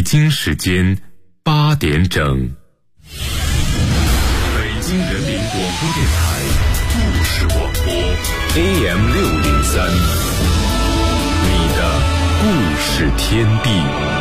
京时间8点整。北京人民广播电台故事广播 AM603， 你的故事天地。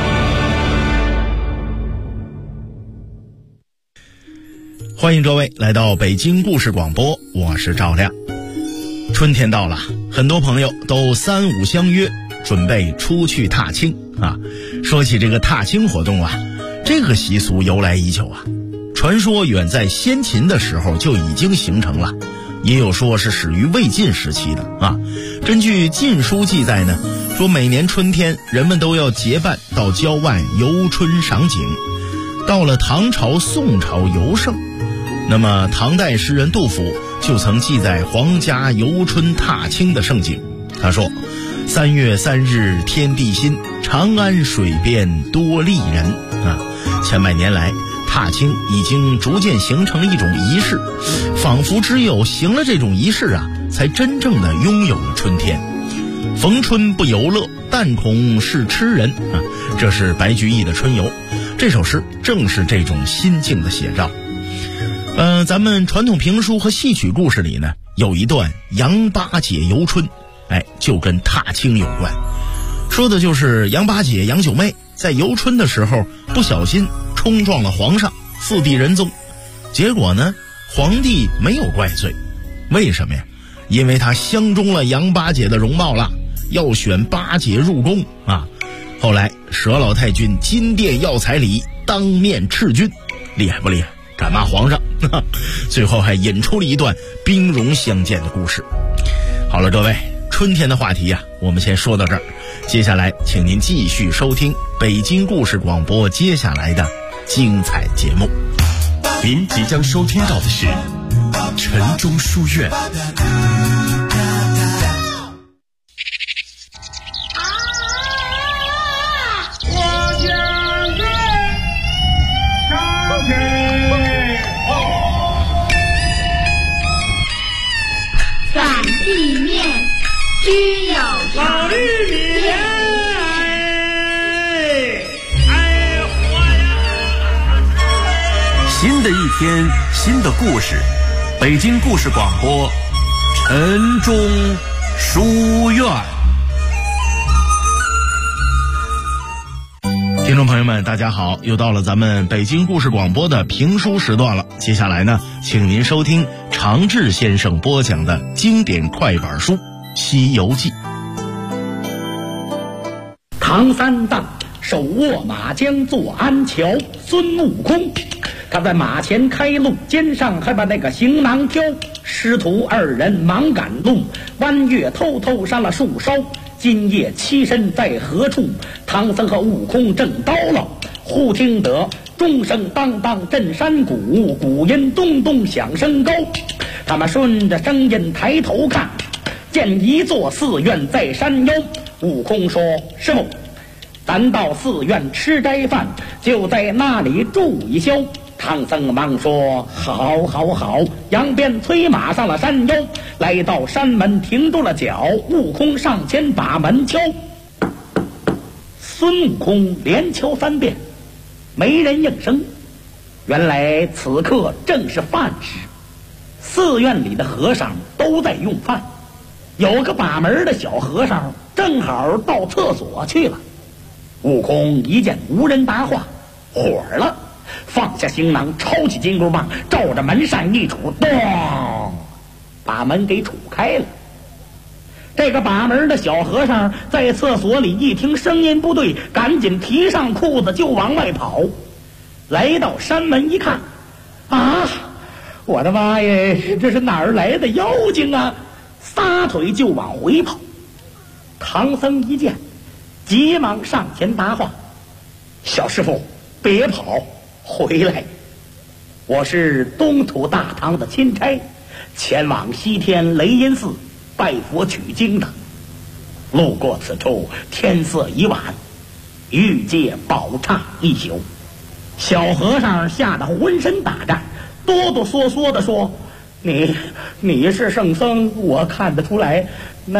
欢迎各位来到北京故事广播，我是赵亮。春天到了，很多朋友都3、5相约，准备出去踏青啊。说起这个踏青活动啊，这个习俗由来已久啊，传说远在先秦的时候就已经形成了，也有说是始于魏晋时期的啊。根据《晋书》记载呢，说每年春天人们都要结伴到郊外游春赏景。到了唐朝、宋朝尤盛，那么唐代诗人杜甫就曾记载皇家游春踏青的盛景。他说：3月3日天地新，长安水边多丽人啊。千百年来，踏青已经逐渐形成了一种仪式，仿佛只有行了这种仪式啊，才真正的拥有了春天。逢春不游乐，但恐是痴人啊，这是白居易的《春游》。这首诗正是这种心境的写照。咱们传统评书和戏曲故事里呢，有一段杨八姐游春，就跟踏青有关。说的就是杨八姐杨九妹在游春的时候不小心冲撞了皇上，4地人宗。结果呢，皇帝没有怪罪。为什么呀？因为他相中了杨八姐的容貌了，要选八姐入宫啊。后来佘老太君金殿要彩礼，当面斥君，厉害不厉害？敢骂皇上，最后还引出了一段兵戎相见的故事。好了，各位，春天的话题我们先说到这儿。接下来请您继续收听北京故事广播接下来的精彩节目。 您即将收听到的是晨钟书院。 地面只有老玉米， 新的一天，新的故事，北京故事广播，晨钟书院。 听众朋友们大家好，又到了咱们北京故事广播的评书时段了。接下来呢，请您收听常志先生播讲的经典快板书《西游记》。 唐三藏手握马缰坐安桥，孙悟空他在马前开路，肩上还把那个行囊挑。师徒2人忙赶路，弯月偷偷上了树梢。今夜栖身在何处？唐僧和悟空正叨唠，忽听得钟声当当震山谷，鼓音咚咚响声高。他们顺着声音抬头看，见一座寺院在山腰。悟空说：师傅，咱到寺院吃斋饭，就在那里住一宵。唐僧忙说：好好好，扬鞭催马上了山腰，来到山门停住了脚。悟空上前把门敲，孙悟空连敲3遍，没人应声。原来此刻正是饭时，寺院里的和尚都在用饭，有个把门的小和尚正好到厕所去了。悟空一见无人答话，火了，放下行囊，抄起金箍棒，照着门扇一杵，咚，把门给杵开了。这个把门的小和尚在厕所里一听声音不对，赶紧提上裤子就往外跑。来到山门一看，啊，我的妈耶，这是哪儿来的妖精啊！撒腿就往回跑。唐僧一见，急忙上前答话：小师傅，别跑，回来，我是东土大唐的钦差，前往西天雷音寺拜佛取经的。路过此处，天色已晚，欲借宝刹一宿。小和尚吓得浑身打颤，哆哆嗦嗦地说：你是圣僧，我看得出来。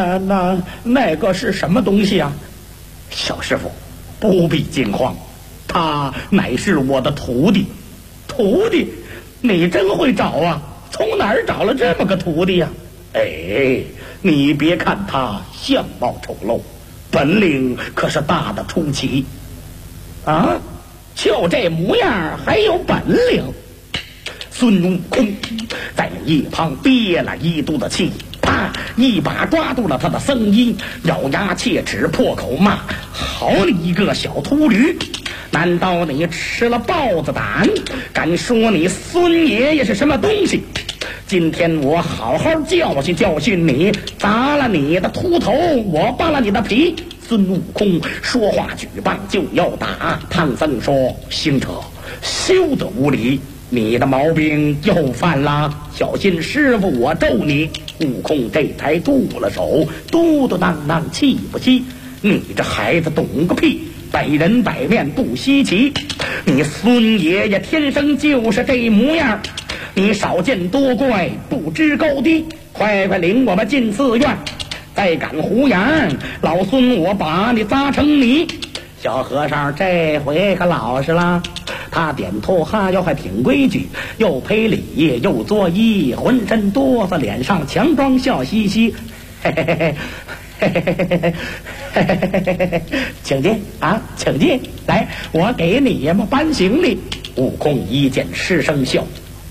那个是什么东西啊？小师傅不必惊慌， 他乃是我的徒弟。徒弟？你真会找啊，从哪儿找了这么个徒弟呀？哎，你别看他相貌丑陋，本领可是大的出奇啊！就这模样还有本领。孙悟空在一旁憋了一肚子气，啪一把抓住了他的僧衣，咬牙切齿破口骂：好你一个小秃驴，难道你吃了豹子胆，敢说你孙爷爷是什么东西？今天我好好教训教训你，砸了你的秃头，我扒了你的皮。孙悟空说话举棒就要打，唐僧说：行者休得无礼，你的毛病又犯了，小心师傅我咒你。悟空这才住了手，嘟嘟囔囔气不息：你这孩子懂个屁，百人百面不稀奇，你孙爷爷天生就是这模样，你少见多怪不知高低，快快领我们进寺院，再敢胡言，老孙我把你砸成泥。小和尚这回可老实了，他点头哈腰还挺规矩，又赔礼又作揖，浑身哆嗦，脸上强装笑嘻嘻，嘿嘿嘿嘿嘿嘿嘿嘿嘿嘿，请进啊，请进，来，我给你们搬行李。悟空一见失声笑，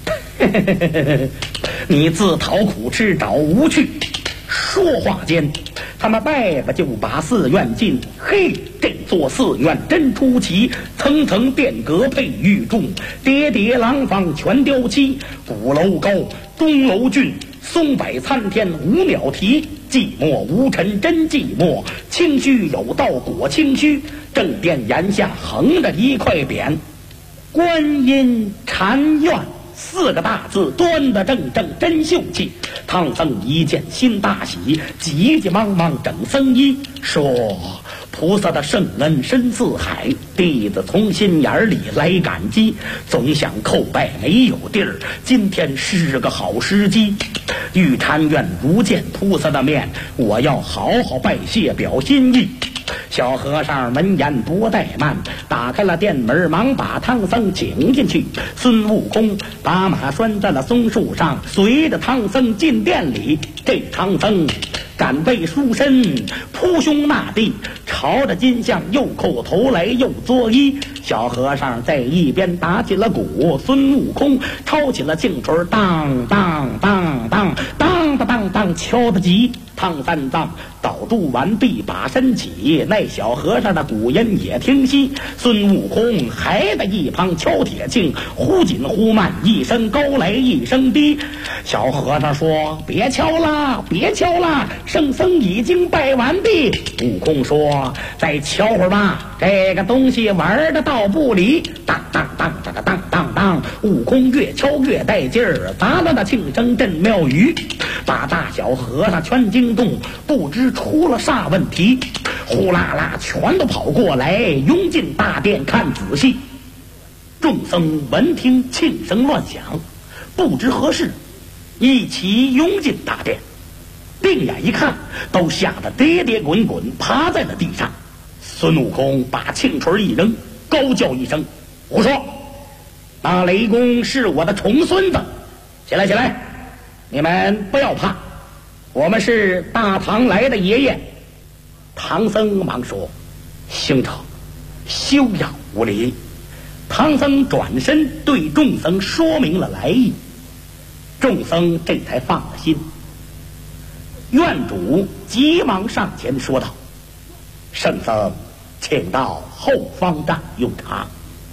你自讨苦吃找无趣。说话间，他们拜吧就把寺院进。嘿，这座寺院真出奇，层层殿阁配玉柱，叠叠廊坊全雕漆，鼓楼高，钟楼峻，松柏参天无鸟啼。寂寞无尘真寂寞，清虚有道果清虚。正殿檐下横着一块匾，观音禅院4个大字端得正正真秀气。唐僧一见心大喜，急急忙忙整僧衣，说：菩萨的圣恩深似海，弟子从心眼里来感激，总想叩拜没有地儿，今天是个好时机。玉禅院如见菩萨的面，我要好好拜谢表心意。小和尚闻言不怠慢，打开了殿门，忙把唐僧请进去。孙悟空把马拴在了松树上，随着唐僧进殿里。这唐僧敢背书身，扑胸纳地，朝着金像又叩头来又作揖。小和尚在一边打起了鼓，孙悟空抄起了磬锤，当当当当当当当当敲得急。唐三藏导度完毕，把身起，那小和尚的鼓音也停息。孙悟空还在一旁敲铁磬，忽紧忽慢，一声高来一声低。小和尚说：别敲啦，别敲啦，圣僧已经拜完毕。悟空说：再敲会儿吧，这个东西玩的倒不理。当当当当当当当，悟空越敲越带劲儿，砸了那磬声震庙宇，把大小和尚全惊动，不知出了啥问题，呼啦啦全都跑过来，拥进大殿看仔细。众僧闻听磬声乱响，不知何事，一齐拥进大殿，定眼一看，都吓得跌跌滚滚趴在了地上。孙悟空把磬锤一扔，高叫一声：胡说！那雷公是我的重孙子，起来起来，你们不要怕，我们是大唐来的爷爷。唐僧忙说：行者休要无礼。唐僧转身对众僧说明了来意，众僧这才放了心。院主急忙上前说道：圣僧请到后方站用茶。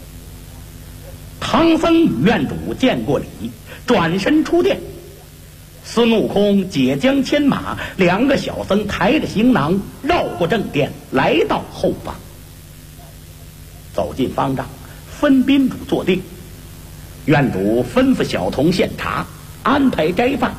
唐僧与院主见过礼，转身出殿。孙悟空解将牵马，2个小僧抬着行囊绕过正殿，来到后方，走进方丈，分宾主坐定。院主吩咐小童献茶，安排斋饭。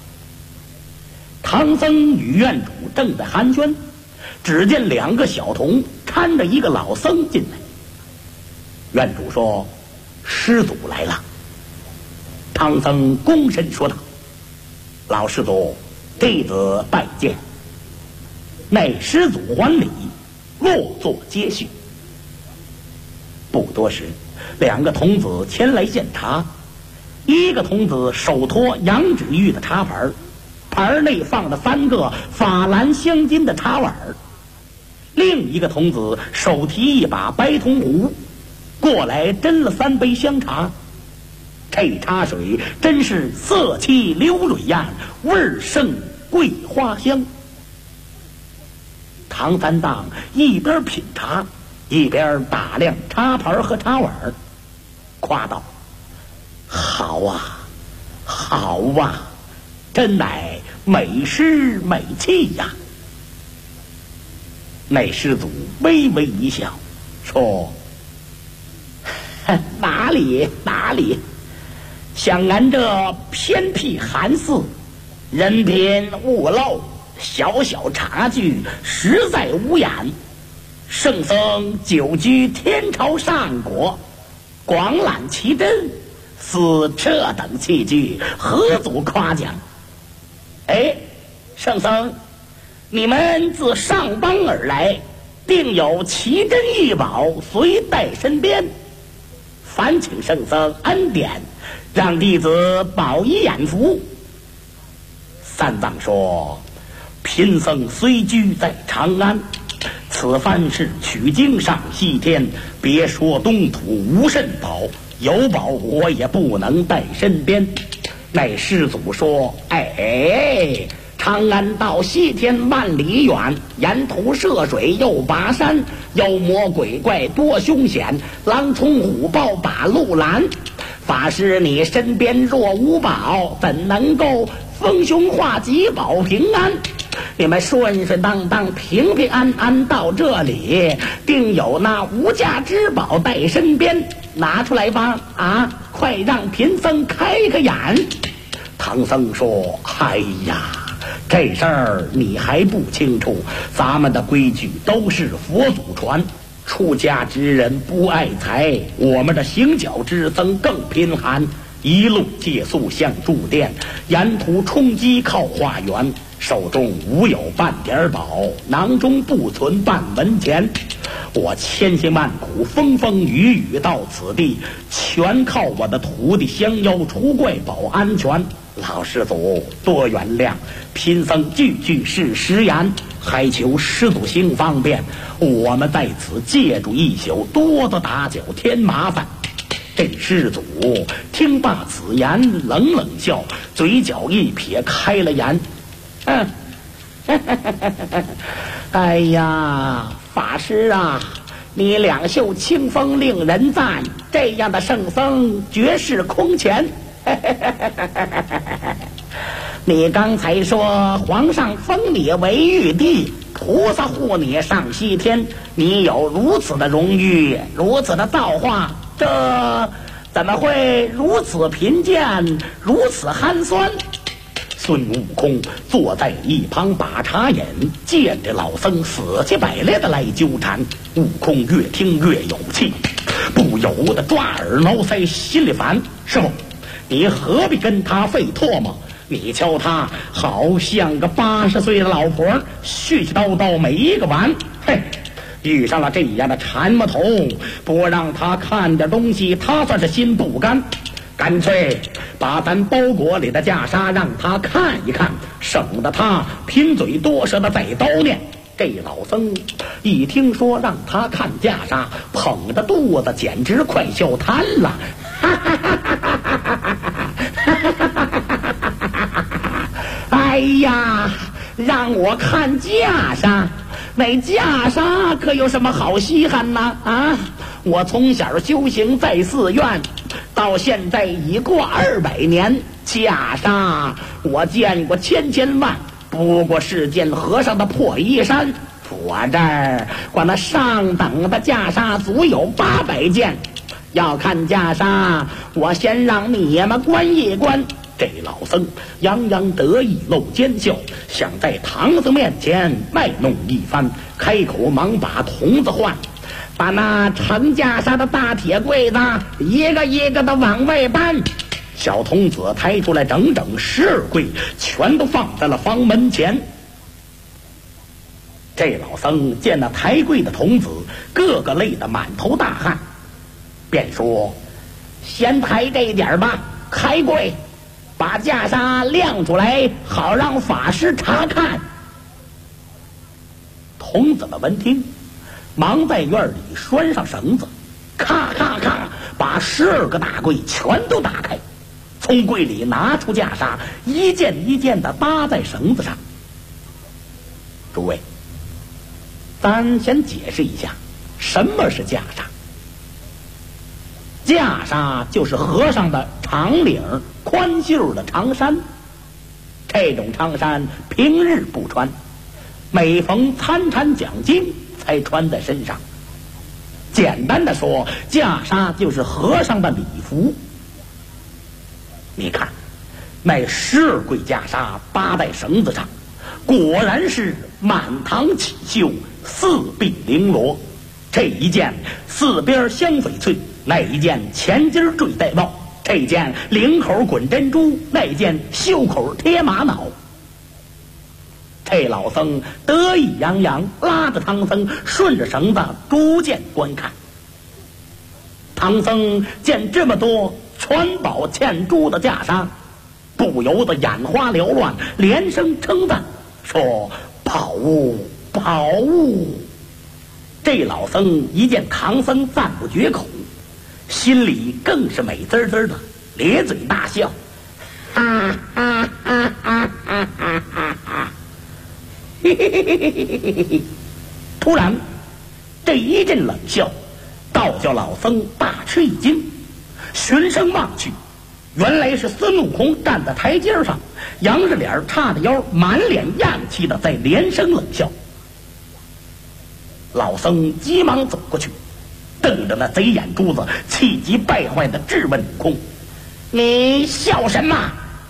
唐僧与院主正在寒暄，只见2个小童搀着一个老僧进来。院主说：师祖来了。唐僧躬身说道：老师祖，弟子拜见。那师祖还礼，落座接续。 不多时，两个童子前来献茶。一个童子手托羊脂玉的茶盘，盘内放着3个法兰镶金的茶碗；另一个童子手提一把白铜壶，过来斟了3杯香茶。这茶水真是色气流蕊样，味儿胜桂花香。唐三藏一边品茶，一边打量茶盘和茶碗，夸道：“好啊，好啊，真乃美诗美器呀！”那施主微微一笑，说：“哪里哪里，像俺这偏僻寒寺，人品物陋，小小茶具实在无眼。圣僧久居天朝上国，广览奇珍，似这等器具，何足夸奖？哎，圣僧，你们自上邦而来，定有奇珍异宝随带身边，烦请圣僧恩典，让弟子饱以眼福。”三藏说：“贫僧虽居在长安，此番是取经上西天，别说东土无甚宝，有宝我也不能带身边。”那施主说：“哎，长安到西天万里远，沿途涉水又跋山，妖魔鬼怪多凶险，狼虫虎豹把路拦。法师你身边若无宝，怎能够逢凶化吉保平安？你们顺顺当当平平安安到这里，定有那无价之宝带身边，拿出来吧！啊，快让贫僧开个眼。”唐僧说：“哎呀，这事儿你还不清楚，咱们的规矩都是佛祖传，出家之人不爱财，我们的行脚之僧更贫寒，一路借宿向住店，沿途充饥靠化缘，手中无有半点宝，囊中不存半文钱。我千辛万苦，风风雨雨到此地，全靠我的徒弟降妖除怪保安全。老施主多原谅，贫僧句句是实言，还求施主行方便，我们在此借住一宿，多多打搅添麻烦。”这施主听罢此言，冷冷笑，嘴角一撇，开了言：“哎呀，法师啊，你两袖清风令人赞，这样的圣僧绝世空前。你刚才说皇上封你为玉帝，菩萨护你上西天，你有如此的荣誉，如此的造化，这怎么会如此贫贱，如此寒酸？”孙悟空坐在一旁把茶饮，见着老僧死乞白赖的来纠缠，悟空越听越有气，不由得抓耳挠腮，心里烦。师傅，你何必跟他费唾沫？你瞧他好像个80岁的老婆，絮絮叨叨没一个完。嘿，遇上了这样的缠木头，不让他看点东西，他算是心不甘。干脆把咱包裹里的袈裟让他看一看，省得他贫嘴多舌的再叨念。这老僧一听说让他看袈裟，捧着肚子简直快笑瘫了。哎呀，让我看袈裟，那袈裟可有什么好稀罕呢？啊，我从小修行在寺院，到现在已过200年，袈裟我见过千万，不过是件和尚的破衣衫。我这儿管那上等的袈裟足有800件，要看袈裟，我先让你们观一观。这老僧洋洋得意，露奸笑，想在唐僧面前卖弄一番，开口忙把童子唤，把那盛袈裟的大铁柜子一个一个的往外搬。小童子抬出来整整12柜，全都放在了房门前。这老僧见那抬柜的童子个个累得满头大汗， 便说：“先抬这一点吧，开柜，把袈裟亮出来，好让法师查看。”童子们闻听，忙在院里拴上绳子，咔咔咔，把12个大柜全都打开，从柜里拿出袈裟，一件一件的搭在绳子上。诸位，咱先解释一下什么是袈裟。袈裟就是和尚的长领宽袖的长衫，这种长衫平日不穿，每逢参禅讲经才穿在身上。简单的说，袈裟就是和尚的礼服。你看，那12柜袈裟搭在绳子上，果然是满堂起绣，4臂绫罗。这一件4边镶翡翠，那一件前襟坠带帽，这件领口滚珍珠，那件袖口贴玛瑙。这老僧得意洋洋，拉着唐僧顺着绳子逐渐观看。唐僧见这么多穿宝嵌珠的袈裟，不由得眼花缭乱，连声称赞说：“宝物，宝物！”这老僧一见唐僧赞不绝口，心里更是美滋滋的，咧嘴大笑，哈哈哈哈哈哈哈！嘿嘿嘿嘿嘿嘿嘿！突然，这一阵冷笑，倒叫老僧大吃一惊，循声望去，原来是孙悟空站在台阶上，扬着脸，叉着腰，满脸恙气的在连声冷笑。老僧急忙走过去，瞪着那贼眼珠子，气急败坏的质问悟空：“你笑什么？”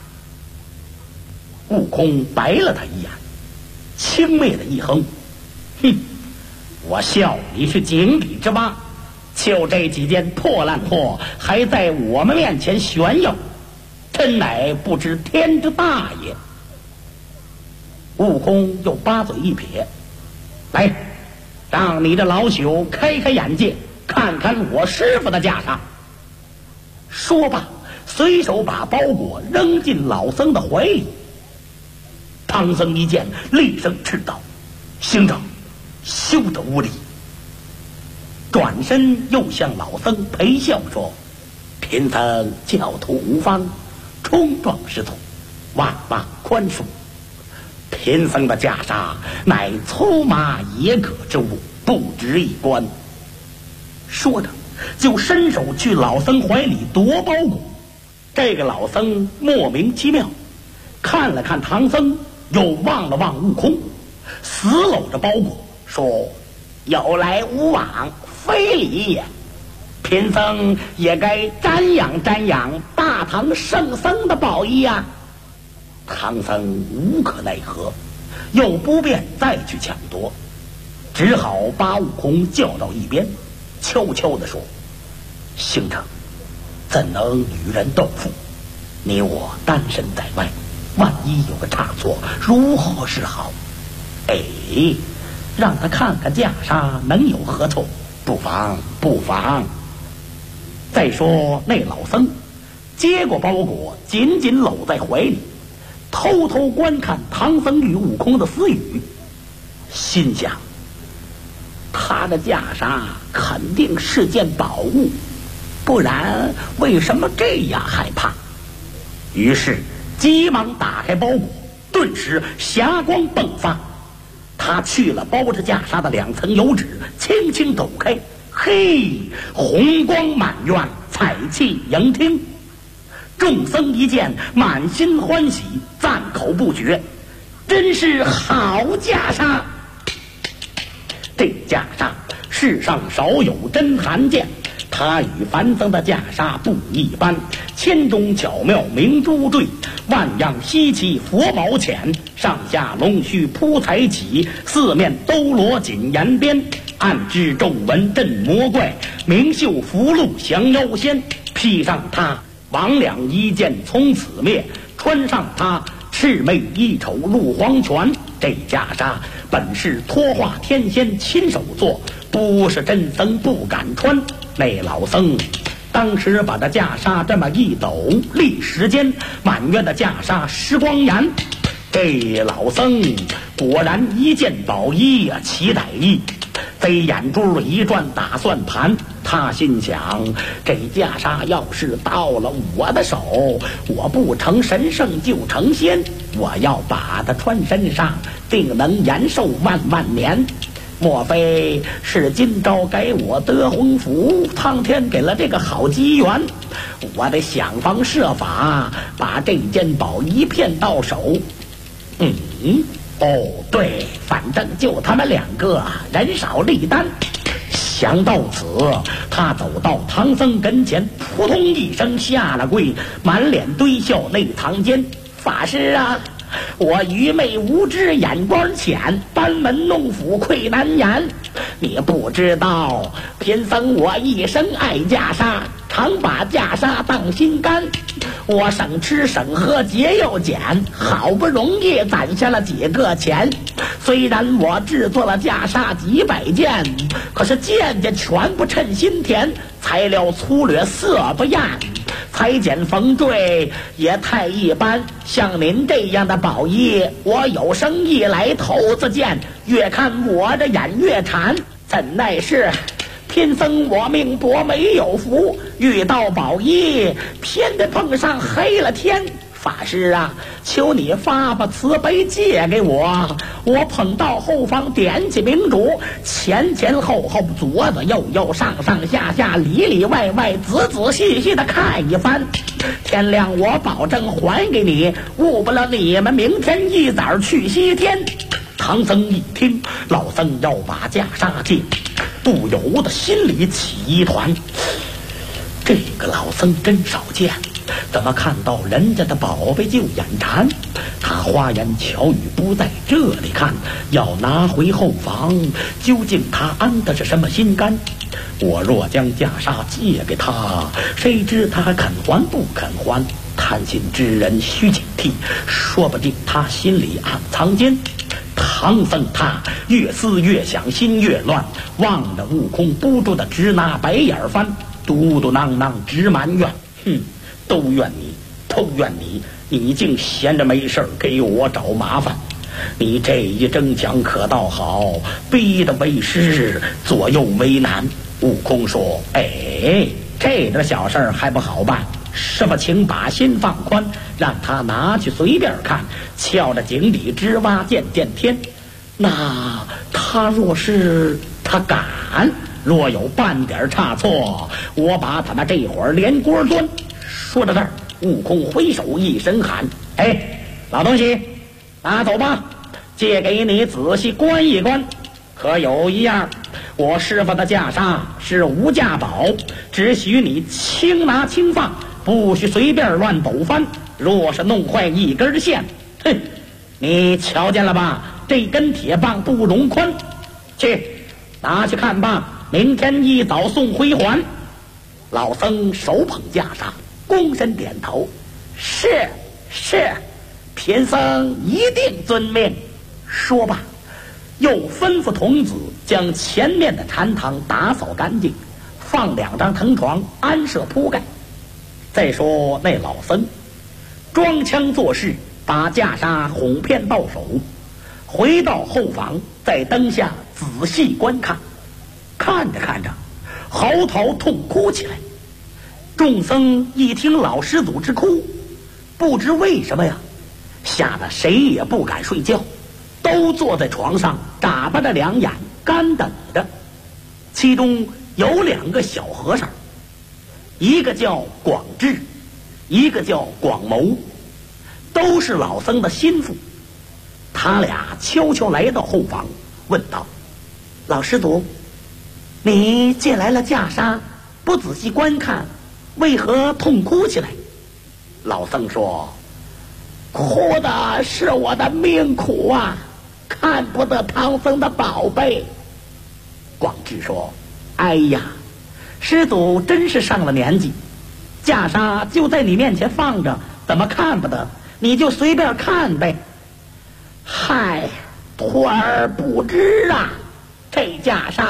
悟空白了他一眼，轻蔑的一哼：“哼，我笑你是井底之蛙，就这几件破烂货还在我们面前炫耀，真乃不知天之大也。”悟空又八嘴一撇：“来，让你这老朽开开眼界，看看我师傅的袈裟。”说罢，随手把包裹扔进老僧的怀里。唐僧一见，厉声斥道：“行者，休得无礼！”转身又向老僧陪笑说：“贫僧教徒无方，冲撞师徒，万望宽恕。贫僧的袈裟乃粗麻野葛之物，不值一观。”说着就伸手去老僧怀里夺包裹。这个老僧莫名其妙，看了看唐僧，又望了望悟空，死搂着包裹说：“有来无往，非礼也。贫僧也该瞻仰瞻仰大唐圣僧的宝衣呀。”唐僧无可奈何，又不便再去抢夺，只好把悟空叫到一边，悄悄地说：“行者，怎能与人斗富？你我单身在外，万一有个差错，如何是好？哎，让他看看袈裟能有何错？不妨，不妨。”再说那老僧接过包裹，紧紧搂在怀里，偷偷观看唐僧与悟空的私语，心想：他的袈裟肯定是件宝物，不然为什么这样害怕？于是急忙打开包裹，顿时霞光迸发。他去了包着袈裟的2层油纸，轻轻抖开，嘿，红光满院，彩气盈厅。众僧一见，满心欢喜，赞口不绝：“真是好袈裟！这袈裟世上少有，真罕见。它与凡僧的袈裟不一般，千中巧妙明珠坠，万样稀奇佛宝浅，上下龙须铺彩起，四面兜罗锦沿边，暗支皱纹镇魔怪，明绣符箓降妖仙。披上它，魍魉一见从此灭，穿上它，魑魅一丑入黄泉。这袈裟本是托化天仙亲手做， 不是真僧不敢穿。那老僧当时把这袈裟这么一抖，立时间满院的袈裟失光颜。这老僧果然一见宝衣呀，起歹意，贼眼珠一转打算盘。他心想，这袈裟要是到了我的手，我不成神圣就成仙，我要把它穿身上，定能延寿万万年。莫非是今朝给我得鸿福，苍天给了这个好机缘，我得想方设法把这件宝衣骗到手。对，反正就他们两个，人少力单。想到此，他走到唐僧跟前，扑通一声下了跪，满脸堆笑内藏间。法师啊，我愚昧无知，眼光浅，班门弄斧，愧难言。你不知道，贫僧我一生爱袈裟，常把袈裟当心肝。我省吃省喝节又俭，好不容易攒下了几个钱。虽然我制作了袈裟几百件，可是件件全不称心田，材料粗略色不艳，裁剪缝缀也太一般。像您这样的宝衣，我有生意来头子见，越看我这眼越馋。怎奈是贫僧我命薄没有福，遇到宝衣偏得碰上黑了天。法师啊，求你发把慈悲借给我，我捧到后方点起明烛，前前后后左左右右上上下下里里外外仔仔细细的看一番，天亮我保证还给你，误不了你们明天一早去西天。唐僧一听老僧要把袈裟借，不由得心里起一团，这个老僧真少见，怎么看到人家的宝贝就眼馋？他花言巧语不在这里看，要拿回后房，究竟他安的是什么心肝？我若将袈裟借给他，谁知他还肯还不肯还？贪心之人须警惕，说不定他心里暗藏奸。唐僧他越思越想，心越乱，望着悟空不住的直拿白眼翻，嘟嘟囔囔直埋怨。都怨你，你竟闲着没事给我找麻烦。你这一争抢可倒好，逼得为师左右为难。悟空说，这点小事还不好办，师父请把心放宽，让他拿去随便看，撬着井底之蛙见见天。那他敢，若有半点差错，我把他们这会儿连锅端。说到这儿，悟空挥手一声喊，老东西拿走吧，借给你仔细观一观。可有一样，我师父的袈裟是无价宝，只许你轻拿轻放，不许随便乱抖翻。若是弄坏一根线，你瞧见了吧，这根铁棒不容宽。去拿去看吧，明天一早送回还。老僧手捧袈裟，躬身点头，是，贫僧一定遵命。说罢，又吩咐童子将前面的禅堂打扫干净，放2张藤床，安设铺盖。再说那老僧装腔作势，把袈裟哄骗到手，回到后房，在灯下仔细观看，看着看着嚎啕痛哭起来。众僧一听老师祖之哭，不知为什么呀，吓得谁也不敢睡觉，都坐在床上眨巴着两眼干等着。其中有2个小和尚，一个叫广智，一个叫广谋，都是老僧的心腹。他俩悄悄来到后房，问道，老师祖，你借来了袈裟，不仔细观看，为何痛哭起来？老僧说，哭的是我的命苦啊，看不得唐僧的宝贝。广智说，哎呀，师祖真是上了年纪，袈裟就在你面前放着，怎么看不得？你就随便看呗。嗨，徒儿不知啊，这袈裟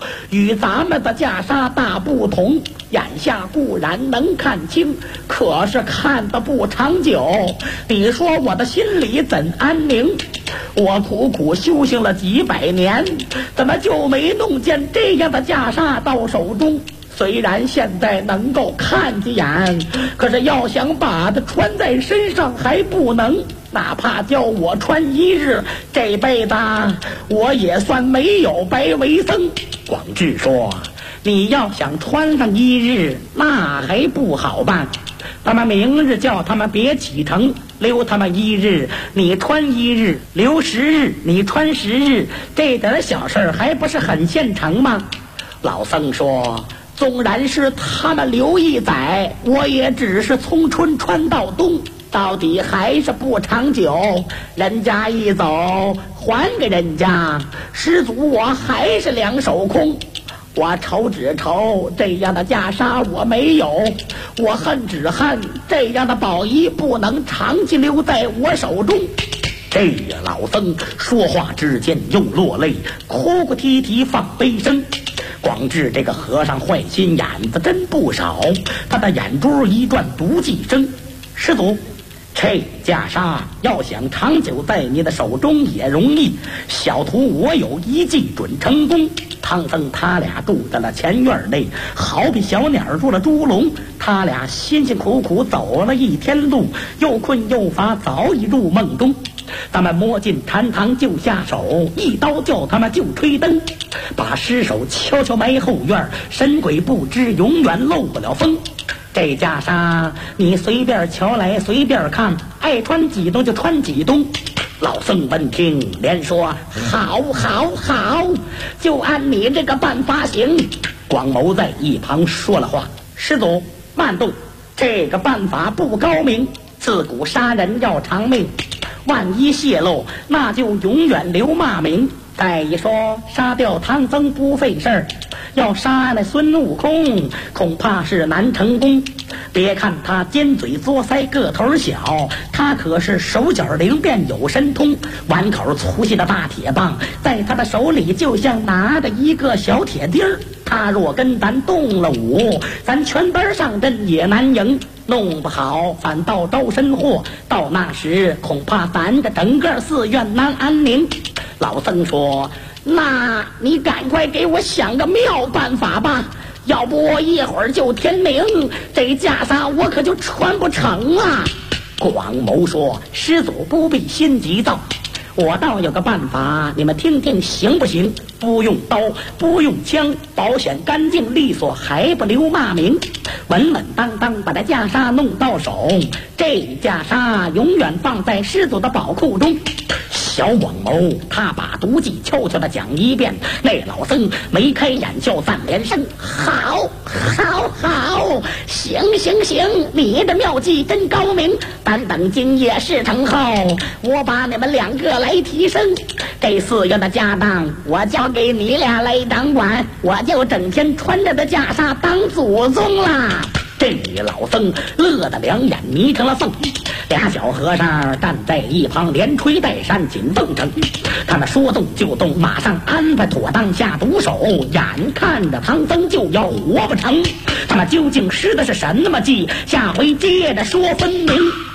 与咱们的袈裟大不同。眼下固然能看清，可是看得不长久。你说我的心里怎安宁？我苦苦修行了几百年，怎么就没弄见这样的袈裟到手中？虽然现在能够看几眼，可是要想把它穿在身上还不能。哪怕叫我穿一日，这辈子我也算没有白为僧。广智说，你要想穿上一日，那还不好办。他们明日叫他们别启程，留他们一日，你穿一日；留10日，你穿10日。这点小事还不是很现成吗？老僧说，纵然是他们留一载，我也只是从春穿到冬，到底还是不长久。人家一走，还给人家，施主我还是两手空。我愁只愁这样的袈裟我没有，我恨只恨这样的宝衣不能长期留在我手中。这老僧说话之间又落泪，哭哭啼啼放悲声。广智这个和尚坏心眼子真不少，他的眼珠一转，独计声：施主，这袈裟要想长久在你的手中也容易，小徒我有一计准成功。唐僧他俩住在了前院内，好比小鸟住了猪笼。他俩辛辛苦苦走了一天路，又困又乏，早已入梦中。咱们摸进禅堂就下手，一刀叫他们就吹灯，把尸首悄悄埋后院，神鬼不知，永远漏不了风。这袈裟你随便瞧来随便看，爱穿几冬就穿几冬。老僧闻听连说，好好好，就按你这个办法行。广谋在一旁说了话，施主慢动，这个办法不高明，自古杀人要偿命，万一泄露，那就永远留骂名。再一说杀掉唐僧不费事儿，要杀那孙悟空恐怕是难成功。别看他尖嘴作腮，个头小，他可是手脚灵便，有神通。碗口粗细的大铁棒，在他的手里就像拿着一个小铁钉儿。他若跟咱动了武，咱全班上阵也难赢。弄不好反倒招身祸，到那时恐怕咱这整个寺院难安宁。老僧说，那你赶快给我想个妙办法吧，要不一会儿就天明，这袈裟我可就穿不成啊。广谋说，施主不必心急躁，我倒有个办法，你们听听行不行？不用刀，不用枪，保险干净利索，还不留骂名。稳稳当当把这袈裟弄到手，这袈裟永远放在施主的宝库中。小广谋他把毒计悄悄地讲一遍，那老僧眉开眼笑，赞连声：好好好，行行行，你的妙计真高明。但等今夜事成后，我把你们2个来提升，这寺院的家当我交给你俩来掌管，我就整天穿着的袈裟当祖宗啦。这老僧乐得两眼迷成了缝，俩小和尚站在一旁连吹带扇紧奉承。他们说动就动，马上安排妥当下毒手，眼看着唐僧就要活不成。他们究竟施的是什么计？下回接着说分明。